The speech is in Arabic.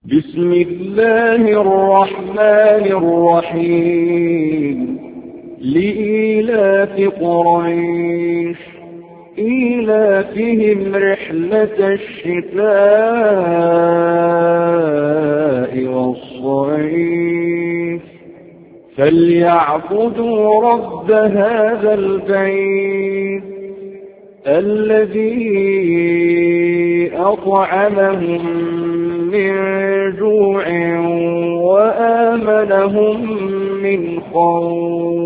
بسم الله الرحمن الرحيم لإيلاف قريش إيلافهم رحلة الشتاء والصيف فليعبدوا رب هذا البيت الذي أطعمهم من جوع وآمنهم من خوف.